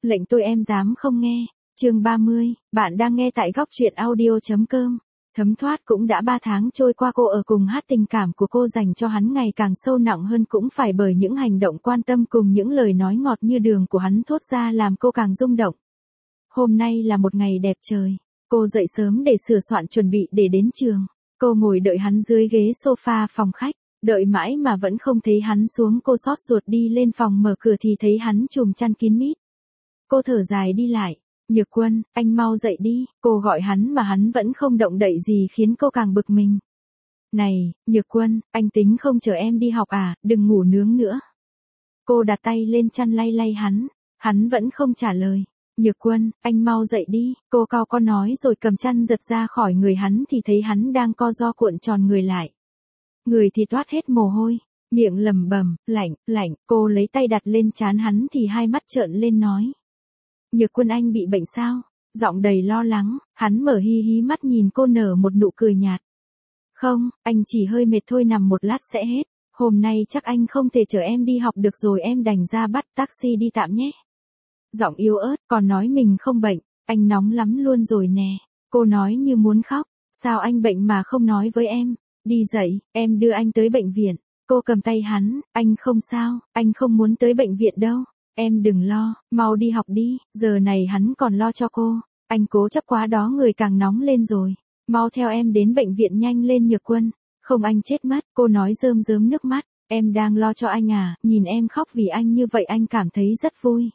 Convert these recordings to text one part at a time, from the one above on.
Lệnh tôi em dám không nghe. Chương 30, bạn đang nghe tại góc truyện audio.com. Thấm thoát cũng đã 3 tháng trôi qua, cô ở cùng hát, tình cảm của cô dành cho hắn ngày càng sâu nặng hơn, cũng phải bởi những hành động quan tâm cùng những lời nói ngọt như đường của hắn thốt ra làm cô càng rung động. Hôm nay là một ngày đẹp trời. Cô dậy sớm để sửa soạn chuẩn bị để đến trường. Cô ngồi đợi hắn dưới ghế sofa phòng khách. Đợi mãi mà vẫn không thấy hắn xuống, cô xót ruột đi lên phòng mở cửa thì thấy hắn trùm chăn kín mít. Cô thở dài đi lại. Nhược Quân, anh mau dậy đi. Cô gọi hắn mà hắn vẫn không động đậy gì khiến cô càng bực mình. Này, Nhược Quân, anh tính không chờ em đi học à, đừng ngủ nướng nữa. Cô đặt tay lên chăn lay lay hắn. Hắn vẫn không trả lời. Nhược Quân, anh mau dậy đi. Cô cao con nói rồi cầm chăn giật ra khỏi người hắn thì thấy hắn đang co ro cuộn tròn người lại. Người thì toát hết mồ hôi, miệng lẩm bẩm, lạnh, lạnh. Cô lấy tay đặt lên trán hắn thì hai mắt trợn lên nói. Nhược Quân, anh bị bệnh sao? Giọng đầy lo lắng. Hắn mở hí hí mắt nhìn cô, nở một nụ cười nhạt. Không, anh chỉ hơi mệt thôi, nằm một lát sẽ hết. Hôm nay chắc anh không thể chở em đi học được rồi, em đành ra bắt taxi đi tạm nhé. Giọng yếu ớt, còn nói mình không bệnh. Anh nóng lắm luôn rồi nè. Cô nói như muốn khóc. Sao anh bệnh mà không nói với em? Đi dậy, em đưa anh tới bệnh viện. Cô cầm tay hắn. Anh không sao, anh không muốn tới bệnh viện đâu. Em đừng lo, mau đi học đi. Giờ này hắn còn lo cho cô. Anh cố chấp quá đó, người càng nóng lên rồi. Mau theo em đến bệnh viện nhanh lên Nhược Quân. Không anh chết mất. Cô nói rơm rớm nước mắt. Em đang lo cho anh à? Nhìn em khóc vì anh như vậy anh cảm thấy rất vui.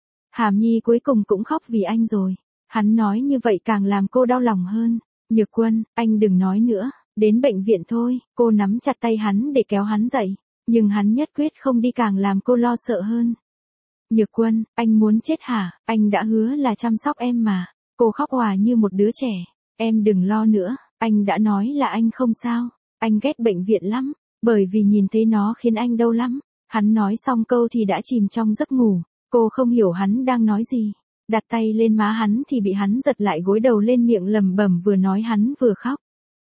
Hàm Nhi cuối cùng cũng khóc vì anh rồi. Hắn nói như vậy càng làm cô đau lòng hơn. Nhược Quân, anh đừng nói nữa. Đến bệnh viện thôi. Cô nắm chặt tay hắn để kéo hắn dậy. Nhưng hắn nhất quyết không đi, càng làm cô lo sợ hơn. Nhược Quân, anh muốn chết hả? Anh đã hứa là chăm sóc em mà. Cô khóc òa như một đứa trẻ. Em đừng lo nữa. Anh đã nói là anh không sao. Anh ghét bệnh viện lắm. Bởi vì nhìn thấy nó khiến anh đau lắm. Hắn nói xong câu thì đã chìm trong giấc ngủ. Cô không hiểu hắn đang nói gì. Đặt tay lên má hắn thì bị hắn giật lại, gối đầu lên, miệng lẩm bẩm vừa nói hắn vừa khóc.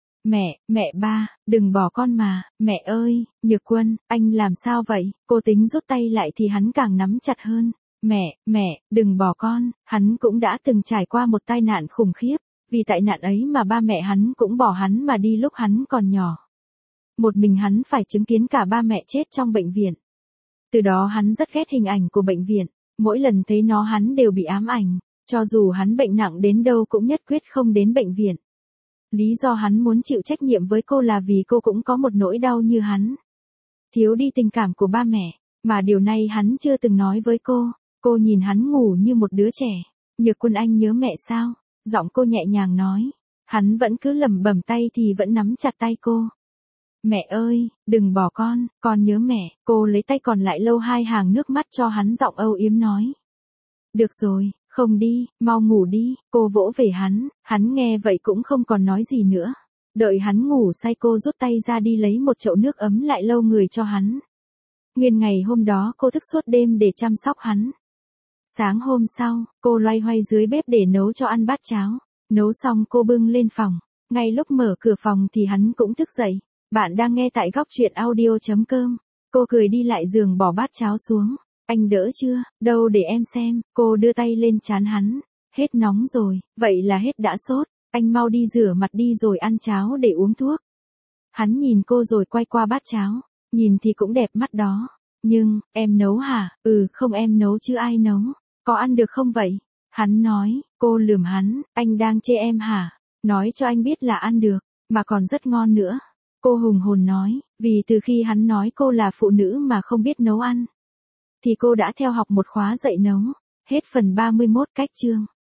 Mẹ ba, đừng bỏ con mà. Mẹ ơi, Nhược Quân, anh làm sao vậy? Cô tính rút tay lại thì hắn càng nắm chặt hơn. Mẹ, đừng bỏ con. Hắn cũng đã từng trải qua một tai nạn khủng khiếp. Vì tại nạn ấy mà ba mẹ hắn cũng bỏ hắn mà đi lúc hắn còn nhỏ. Một mình hắn phải chứng kiến cả ba mẹ chết trong bệnh viện. Từ đó hắn rất ghét hình ảnh của bệnh viện. Mỗi lần thấy nó hắn đều bị ám ảnh. Cho dù hắn bệnh nặng đến đâu cũng nhất quyết không đến bệnh viện. Lý do hắn muốn chịu trách nhiệm với cô là vì cô cũng có một nỗi đau như hắn. Thiếu đi tình cảm của ba mẹ. Mà điều này hắn chưa từng nói với cô. Cô nhìn hắn ngủ như một đứa trẻ. Nhược Quân, anh nhớ mẹ sao? Giọng cô nhẹ nhàng nói. Hắn vẫn cứ lẩm bẩm, tay thì vẫn nắm chặt tay cô. Mẹ ơi, đừng bỏ con nhớ mẹ. Cô lấy tay còn lại lau hai hàng nước mắt cho hắn, giọng âu yếm nói. Được rồi, không đi, mau ngủ đi. Cô vỗ về hắn nghe vậy cũng không còn nói gì nữa. Đợi hắn ngủ say, cô rút tay ra đi lấy một chậu nước ấm lại lau người cho hắn. Nguyên ngày hôm đó cô thức suốt đêm để chăm sóc hắn. Sáng hôm sau, cô loay hoay dưới bếp để nấu cho ăn bát cháo. Nấu xong cô bưng lên phòng. Ngay lúc mở cửa phòng thì hắn cũng thức dậy. Bạn đang nghe tại góc truyện audio.com. Cô cười đi lại giường bỏ bát cháo xuống. Anh đỡ chưa? Đâu để em xem. Cô đưa tay lên trán hắn. Hết nóng rồi. Vậy là hết đã sốt. Anh mau đi rửa mặt đi rồi ăn cháo để uống thuốc. Hắn nhìn cô rồi quay qua bát cháo. Nhìn thì cũng đẹp mắt đó. Nhưng, em nấu hả? Ừ, không, em nấu chứ ai nấu. Có ăn được không vậy? Hắn nói. Cô lườm hắn. Anh đang chê em hả? Nói cho anh biết là ăn được. Mà còn rất ngon nữa. Cô hùng hồn nói. Vì từ khi hắn nói cô là phụ nữ mà không biết nấu ăn, thì cô đã theo học một khóa dạy nấu. Hết phần 31 cách chương.